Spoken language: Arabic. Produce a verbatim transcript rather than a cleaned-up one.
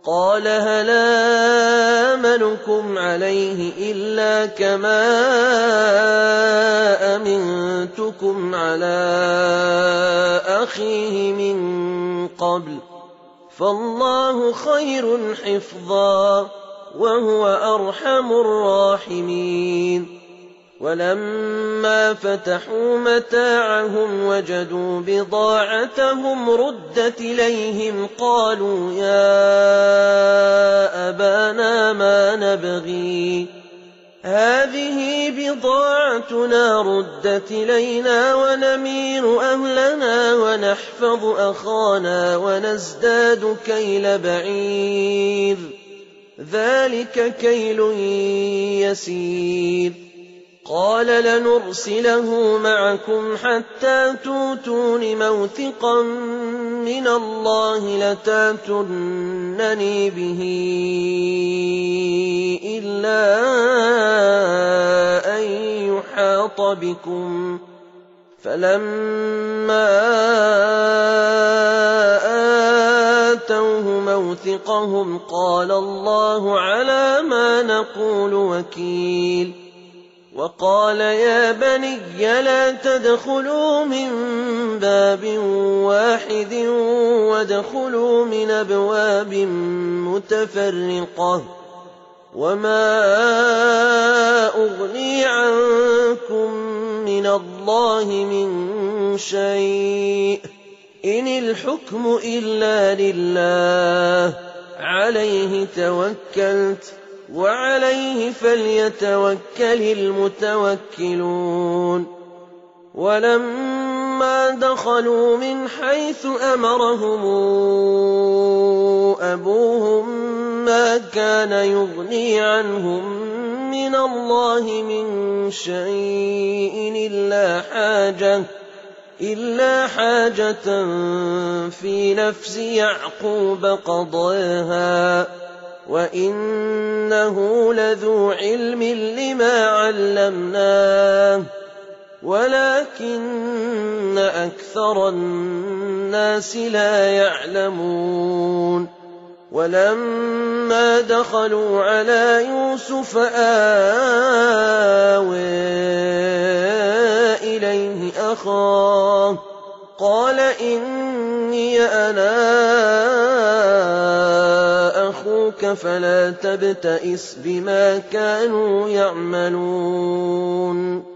قال هل آمنكم عليه إلا كما أمنتكم على أخيه من قبل فالله خير حفظا وهو أرحم الراحمين. ولما فتحوا متاعهم وجدوا بضاعتهم ردت إليهم قالوا يا أبانا ما نبغي هذه بضاعتنا ردت إلينا ونمير أهلنا ونحفظ أخانا ونزداد كيل بعير ذلك كيل يسير. قال لنرسله معكم حتى توتون موثقا من الله لتاتونني به إلا أن يحاط بكم فلما آتوه موثقهم قال الله على ما نقول وكيل. وقال يا بني لا تدخلوا من باب واحد وادخلوا من أبواب متفرقة وما أغني عنكم من الله من شيء إن الحكم إلا لله عليه توكلت وعليه فليتوكل المتوكلون. ولما دخلوا من حيث أمرهم أبوهم ما كان يغني عنهم من الله من شيء إلا حاجة إلا حاجة في نفس يعقوب قضاها وإنه لذو علم لما علمناه ولكن أكثر الناس لا يعلمون. ولما دخلوا على يوسف آوى إليه أخاه قال إني أنا أخوك فلا تبتئس بما كانوا يعملون.